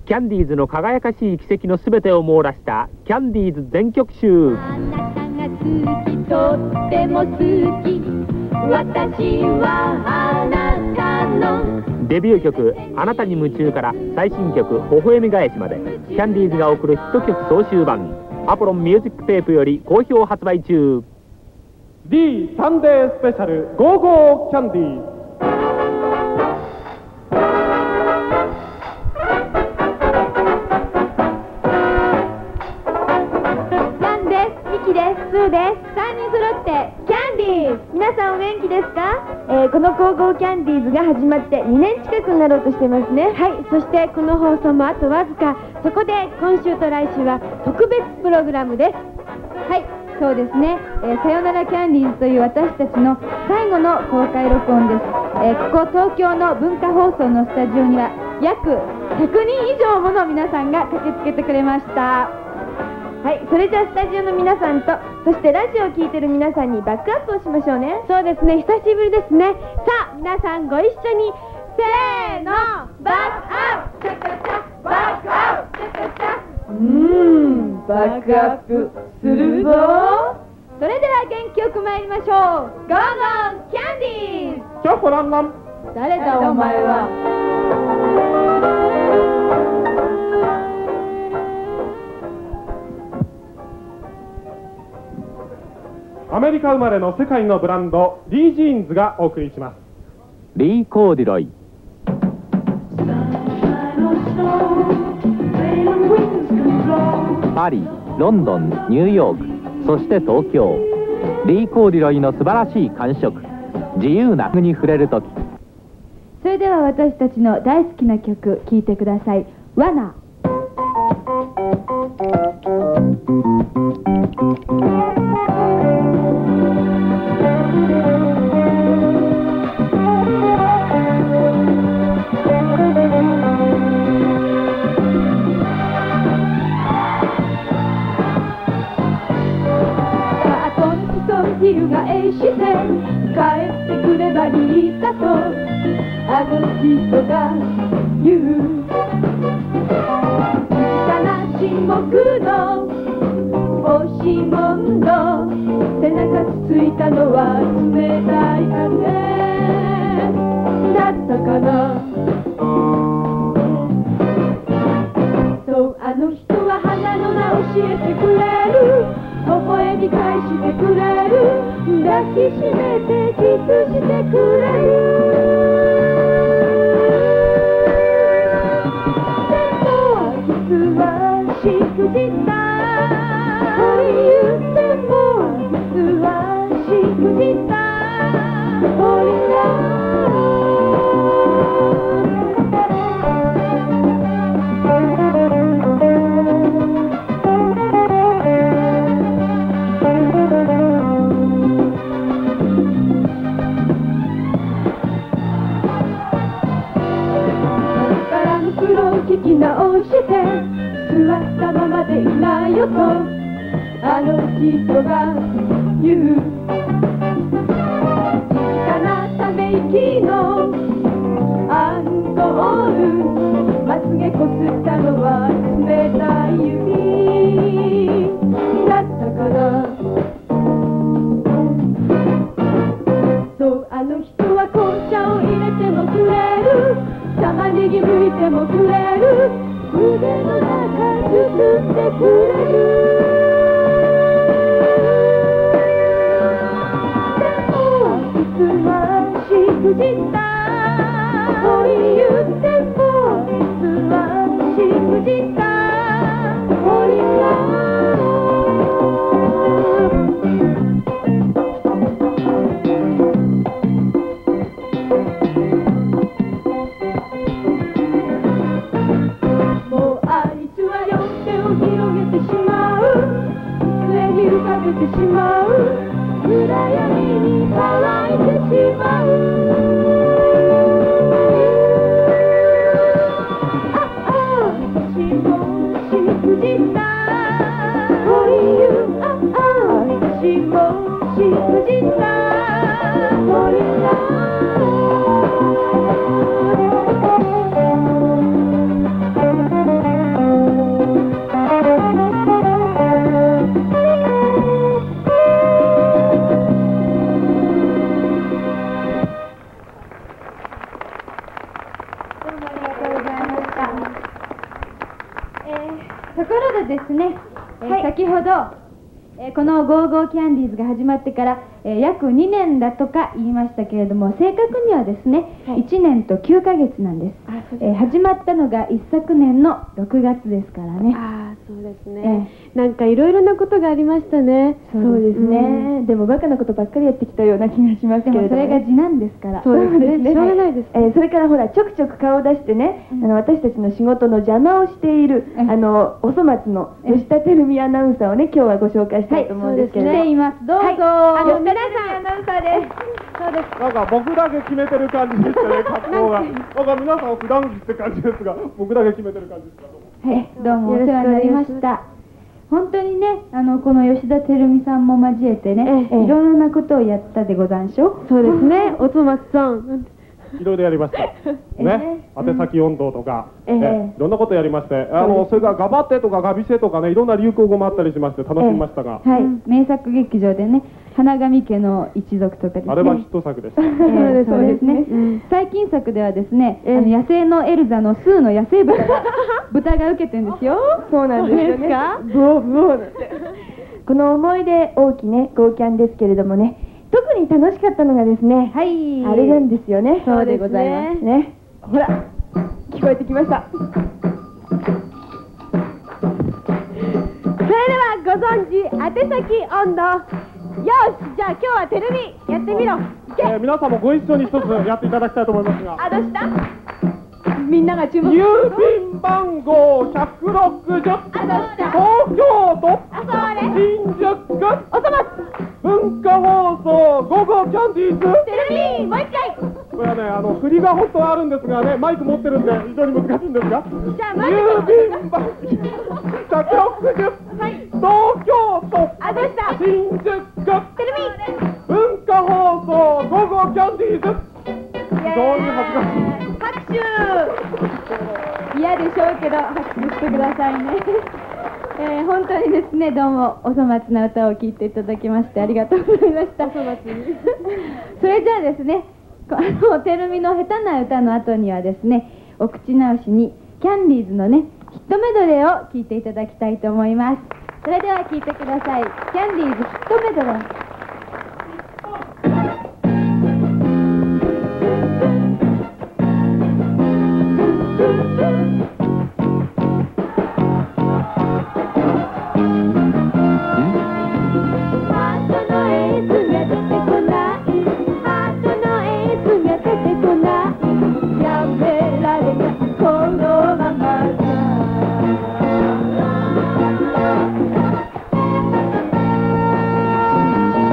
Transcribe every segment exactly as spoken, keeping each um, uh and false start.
キャンディーズの輝かしい奇跡のすべてを網羅したキャンディーズ全曲集。 あなたが好き、とっても好き、私はあなたの。 デビュー曲「あなたに夢中」から最新曲「微笑み返し」まで、キャンディーズが送るヒット曲総集版、アポロンミュージックテープより好評発売中。 D サンデースペシャルゴーゴーキャンディー。 ヤンです、ミキです、スーです。さんにん揃ってキャンディーズ。皆さんお元気ですか？えー、このゴーゴーキャンディーズが始まってにねん近くになろうとしていますね。はい、そしてこの放送もあとわずか。そこで今週と来週は特別プログラムです。はい、そうですね、えー、さよならキャンディーズという私たちの最後の公開録音です。えー、ここ東京の文化放送のスタジオには約ひゃくにん以上もの皆さんが駆けつけてくれました。はい、それじゃあスタジオの皆さんと、そしてラジオを聴いてる皆さんにバックアップをしましょうね。そうですね、久しぶりですね。さあ皆さんご一緒に、せーの、バックアップ、チャカチャ、バックアップ、チャカチャ。うーん、バックアップするぞ。それでは元気よく参りましょう。ゴーゴーキャンディーズ。 チョコランラン。 誰だお前は。 アメリカ生まれの世界のブランドリー・ジーンズがお送りします。 リー・コーディロイ。パリ、ロンドン、ニューヨーク、そして東京。リー・コーディロイの素晴らしい感触、自由なに触れるとき。 それでは私たちの大好きな曲聴いてください。ワナ。 して帰ってくればいいさとあの人が言う。悲しもくの押しもんの背中つついたのは冷たい風だったかな。そうあの人は花の名教えてくれる。微笑み返してくれる。抱きしめてキスしてくれる。でもキスはしくじったと言ってもキスはしくじったおりら。聞き直して座ったままでいないよとあの人が言う。静かなため息のアンコール。まつげこすったのは冷たい指だったから。そうあの人は紅茶を入れてもくれる。玉ねぎ剥いてもくれる。腕の中すすってくれる。でも実はしくじったと言っても実はしくじったおりら。てしまう暗闇に乾いてしまう。ああ私もしくじったというああ私もしくじったというところでですね、えー先ほど、えーこのゴーゴーキャンディーズが始まってから、えー約にねんだとか言いましたけれども、正確にはですね、 はいいちねんときゅうかげつなんです。 あ、そうえー始まったのが一昨年のろくがつですからね。 ああ、そうですね。なんかいろいろなことがありましたね。 そうですね。 でもバカなことばっかりやってきたような気がしますけれども、でもそれが次男ですから。 そうですね。しょうがないです。 えーそれからほらちょくちょく顔を出してね、 うんあの私たちの仕事の邪魔をしている、 うんあのおそ松の吉田照美アナウンサーをね今日はご紹介したいと思うんですけれども、 はいそうですね来ています。どうぞ、 はいあの吉田照美アナウンサーです。そうです。 なんか僕だけ決めてる感じでしたね、格好が。なんか皆さん普段着って感じですが、僕だけ決めてる感じですか。 はい、どうもお世話になりました。本当にね、あのこの吉田照美さんも交えてね、 ええいろんなことをやったでござんしょ。 そうですね。おつまつさん。 いろいろやりました。ね、宛先温度とか、 えええいろんなことやりまして、あのそれからガバテとかガビセとかね、いろんな流行語もあったりしまして楽しみましたが、 はい、名作劇場でね、花神家の一族とかですね。 あれはヒット作でした。 えーそうですね、 うん最近作ではですね、 ええあの野生のエルザのスーの野生豚が豚が受けてるんですよ。そうなんですよねブオブオなんて。この思い出大きねゴーキャンですけれどもね、特に楽しかったのがですね、はいあれなんですよね。 そうでございますね。ほら聞こえてきました。 それではご存知、宛先温度。よし、じゃあ今日はテレビやってみろ。いけ。 えー皆さんもご一緒に一つやっていただきたいと思いますが、 あ、どうした？みんなが注目。 郵便番号ひゃくろくじゅう、 あ、どうした？ 東京都あ、それ。 新宿おそ松。 文化放送午後キャンディーズ。 テレビもう一回。 これはね、あの振りが本当はあるんですがね、マイク持ってるんで非常に難しいんですが、 じゃあマイク郵便番号ひゃくろくじゅう、東京都あ、どうした？ 新宿テレビ。 文化放送午後キャンディーズ。非常に恥ずかしい。 拍手。 嫌でしょうけど拍手してくださいね。えー、本当にですね、どうもお粗末な歌を聴いていただきましてありがとうございました。お粗末にそれじゃあですね、こあのてるみの下手な歌の後にはですね、お口直しにキャンディーズのねヒットメドレーを聴いていただきたいと思います。それでは聴いてください。キャンディーズヒットメドレー。 「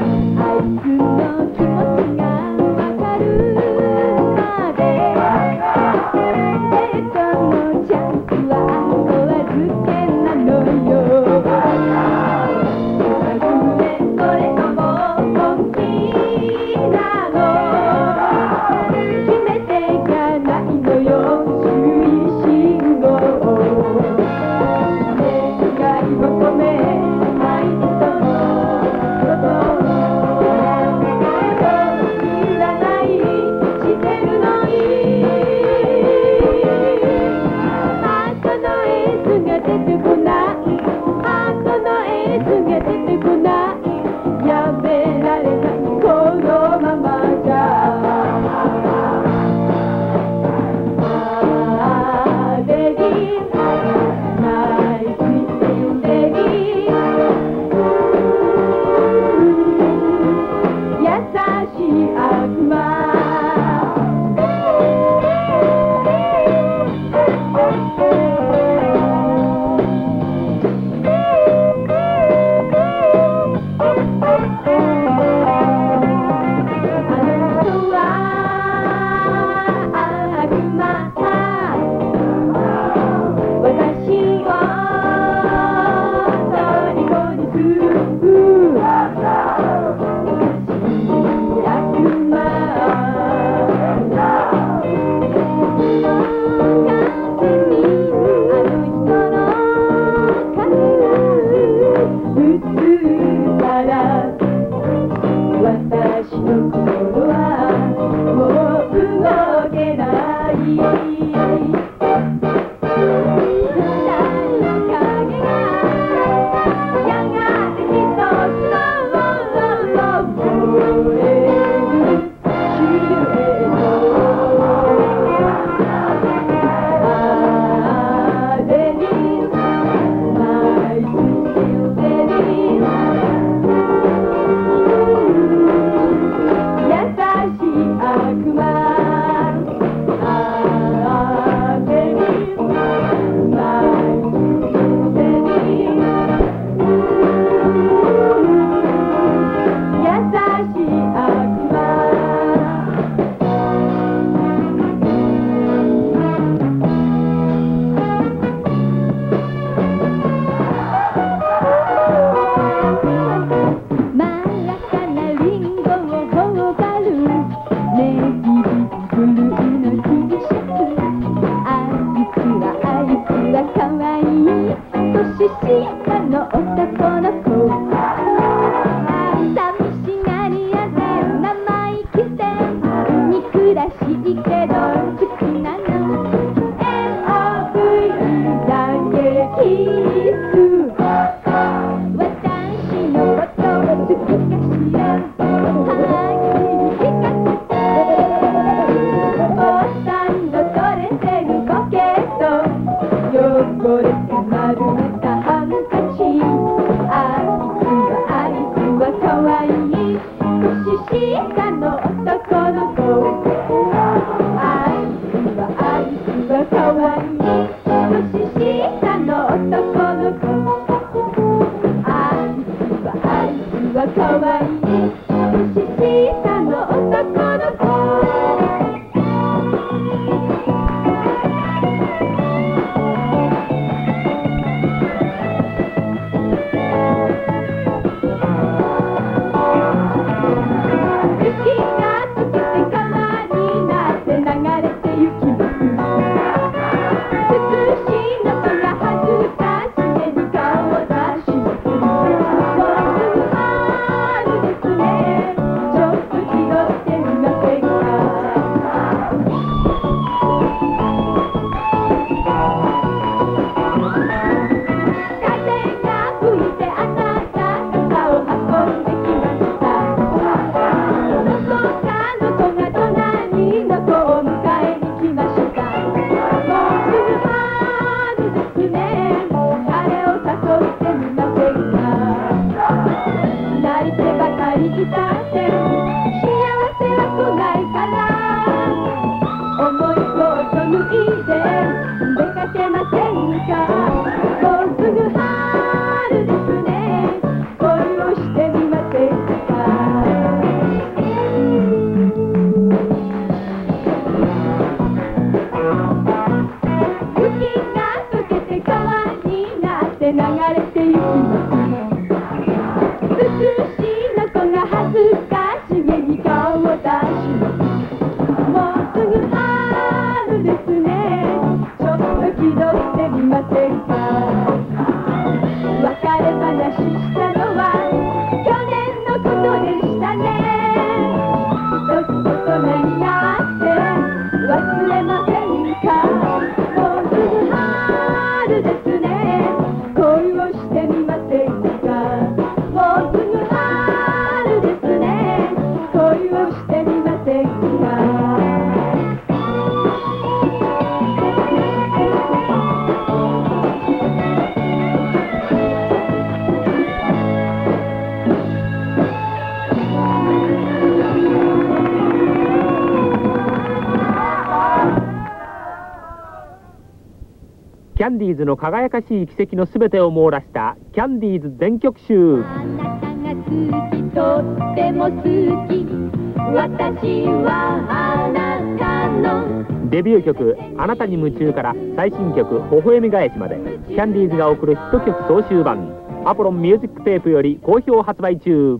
キャンディーズの輝かしい奇跡のすべてを網羅したキャンディーズ全曲集。 あなたが好き、とっても好き、私はあなたの。 デビュー曲「あなたに夢中」から最新曲「微笑み返し」までキャンディーズが送るヒット曲総集版アポロンミュージックテープより好評発売中。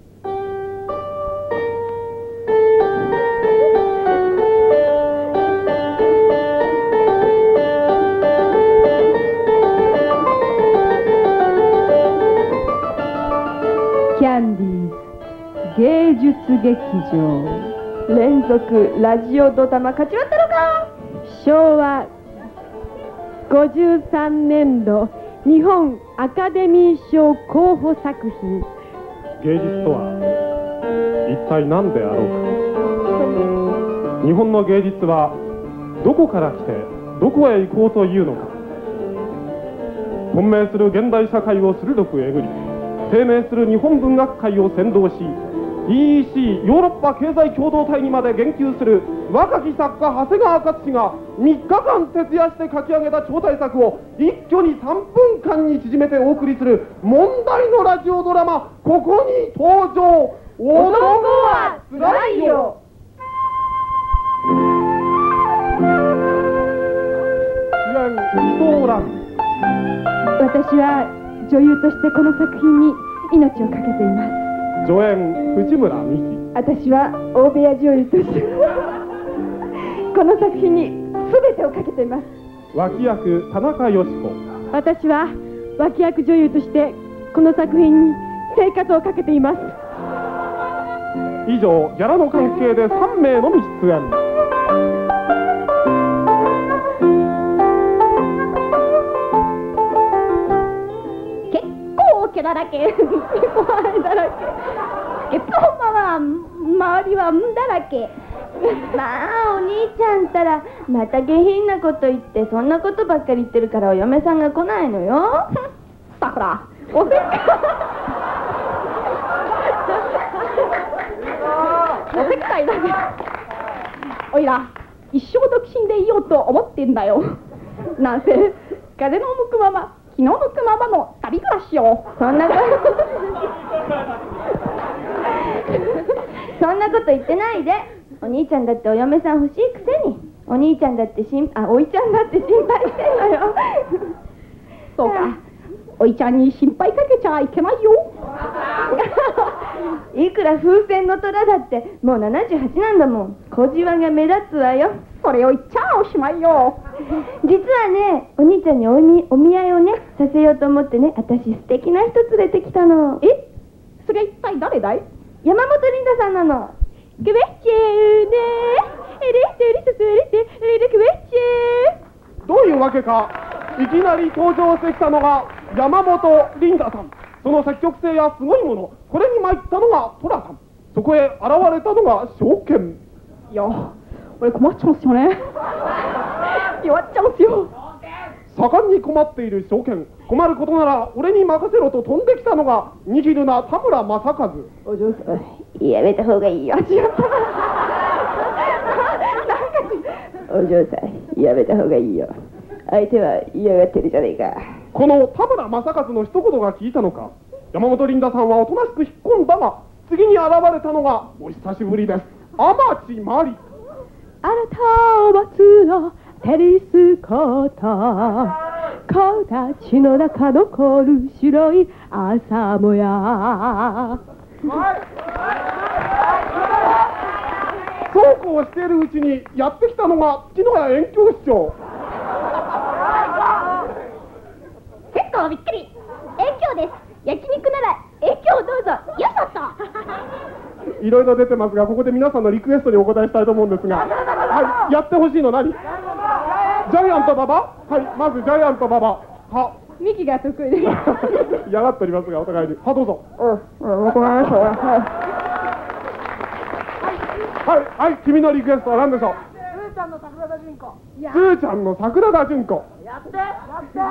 キャンディーズ芸術劇場連続ラジオドタマ勝ち割ったのか。 しょうわごじゅうさんねんど日本アカデミー賞候補作品。 芸術とは一体何であろうか。日本の芸術はどこから来てどこへ行こうというのか。混迷する現代社会を鋭くえぐり、低迷する日本文学界を先導し、 イーイーシー ヨーロッパ経済共同体にまで言及する若き作家長谷川勝がみっかかん徹夜して書き上げた超大作を一挙にさんぷんかんに縮めてお送りする問題のラジオドラマ「ここに登場男はつらいよ」。主演伊藤蘭。 私は女優としてこの作品に命を懸けています。 助演藤村美希。 私は大部屋女優としてこの作品に全てをかけています。 脇役田中佳子。 私は脇役女優としてこの作品に生活をかけています。 以上、ギャラの関係でさんめいのみ出演。 結構毛だらけ結構あれだらけ、結構まあ周りはんだらけ。 まあお兄ちゃんったらまた下品なこと言って、そんなことばっかり言ってるからお嫁さんが来ないのよ。 さくらおせっかおせっかいだね。おいら一生独身でいようと思ってんだよ。なんせ風の向くまま気の向くままの旅暮らしよ。 そんなことそんなこと言ってないで。お兄ちゃんだってお嫁さん欲しいくせに、お兄ちゃんだって心あおいちゃんだって心配してんのよ。 そうか、おいちゃんに心配かけちゃいけないよ。 いくら風船の虎だってもうななじゅうはちなんだもん。小じわが目立つわよ。 それを言っちゃおしまいよ。 実はね、お兄ちゃんにお見お見合いをねさせようと思ってね、私素敵な人連れてきたの。 え、それは一体誰だい？ 山本リンダさんなの。クベッチェーねエレステリススエレステレレクベッチェー。 どういうわけかいきなり登場してきたのが山本リンダさん。その積極性やすごいもの、これに参ったのがトラさん。そこへ現れたのが証券。 いや、俺困っちゃうんすよね。弱っちゃうんすよ。 盛んに困っている証券。困ることなら俺に任せろと飛んできたのがニヒルな田村正和。 お嬢さん、やめた方がいいよ。お嬢さん、やめた方がいいよ。相手は嫌がってるじゃねえか。 この田村正和の一言が聞いたのか、山本リンダさんはおとなしく引っ込んだが、次に現れたのがお久しぶりです、天地真理。 あなたを待つのテニスコート、木立の中残る白い朝もや。 そうこうしているうちにやってきたのが月野谷遠京市長。 結構びっくり。遠京です。焼肉なら遠京どうぞ。よいしょっと。 いろいろ出てますが、ここで皆さんのリクエストにお答えしたいと思うんですが、はい、やってほしいの何？ジャイアント馬場？はい、まずジャイアント馬場。は。 ミキが得意です。 嫌がっておりますが、お互いに。は、どうぞ。 うん、わかりました。 はい、はい、君のリクエストは何でしょう？ スーちゃんの桜田純子。 スーちゃんの桜田純子。 やって、やって、やって。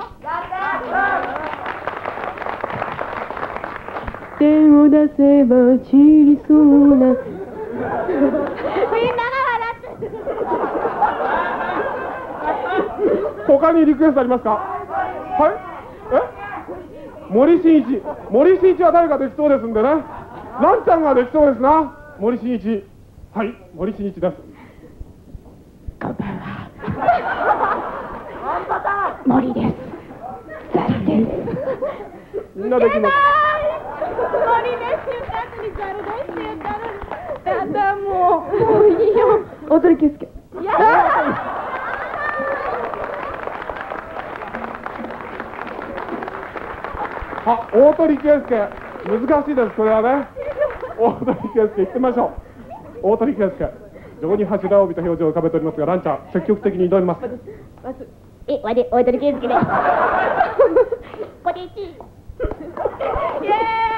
手を出せば散りそうな。みんなが笑って。 他にリクエストありますか？はい。え？森進一。森進一は誰かできそうですんでね。ランちゃんができそうですな。森進一。はい、森進一です。 こんばんは。森です。ザルです。 みんなできます。 森です言った後にザルですって言ったのに。やだもう。もういいよ。 大鳥圭介。 やだ。 あ、大鳥圭介。難しいです、これはね。大鳥圭介、言ってみましょう。大鳥圭介。 常に柱を帯びた表情を浮かべておりますが、ランちゃん積極的に挑みます。 え、わで、おいとりけいすけで。こでち。イエ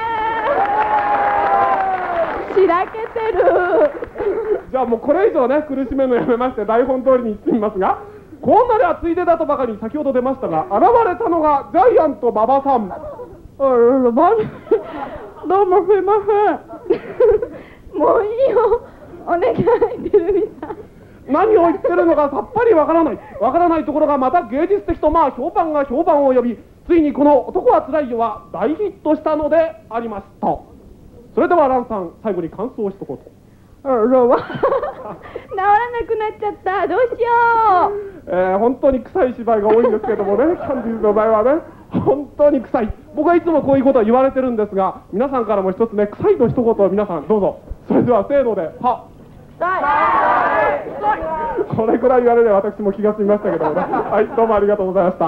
ーイ。しらけてる。 じゃあもうこれ以上ね苦しめるのやめまして台本通りにいってみますが、こんなではついでだとばかりに先ほど出ましたが、現れたのがジャイアント馬場さん。 どうもすいません。もういいよ。お願いてるみさん。 何を言ってるのかさっぱりわからないわからないところがまた芸術的と、まあ評判が評判を呼び、ついにこの「男はつらいよ」は大ヒットしたのでありました。それではランさん、最後に感想を一言。 治らなくなっちゃった。どうしよう。 えー、本当に臭い芝居が多いんですけどもねキャンディーズの場合はね本当に臭い。僕はいつもこういうことを言われてるんですが、皆さんからも一つね臭いの一言を皆さんどうぞ。それではせーのではこれくらい言われれば私も気が済みましたけどもね。はい、どうもありがとうございました。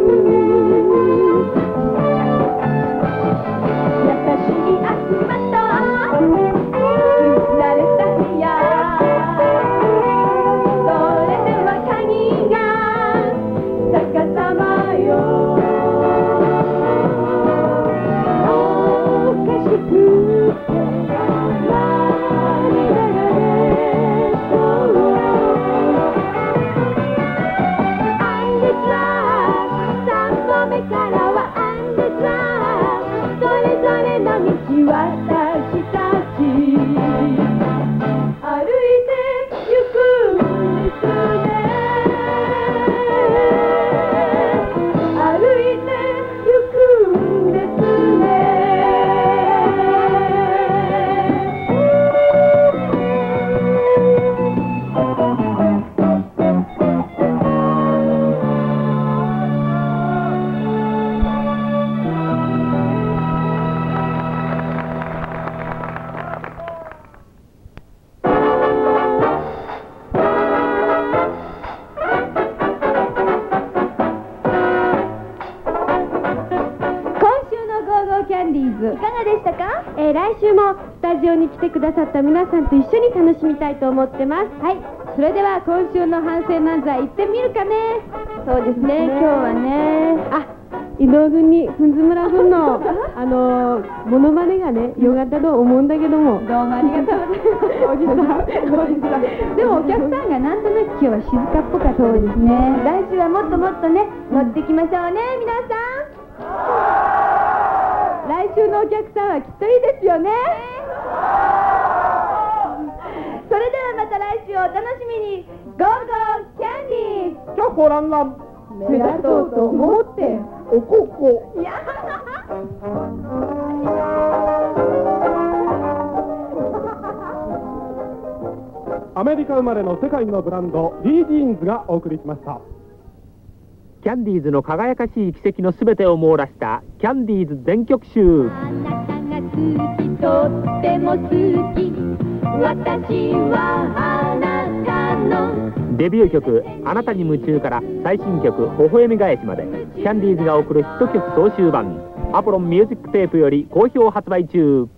優しい悪魔とンディーズいかがでしたか？ えー来週もスタジオに来てくださった皆さんと一緒に楽しみたいと思ってます。 はい、それでは今週の反省漫才行ってみるかね。そうですね、今日はね、 あ、伊藤君にふんずむら君のあのー、モノマネがねよかったと思うんだけども、 どうもありがとうございます。おじさん、おじさん。でもお客さんがなんとなく今日は静かっぽかったそうですね。来週はもっともっとね、乗っていきましょうね、皆さん。来週のお客さんはきっといいですよね。それではまた来週お楽しみに。ゴーゴーキャンディーズ。 キャッホランラン目立とうと思っておここいやアメリカ生まれの世界のブランドリー・ジーンズがお送りしました。 キャンディーズの輝かしい軌跡のすべてを網羅したキャンディーズ全曲集。 あなたが好き、とっても好き、私はあなたのデビュー曲「あなたに夢中」から最新曲「微笑み返し」までキャンディーズが送るヒット曲総集版アポロンミュージックテープより好評発売中。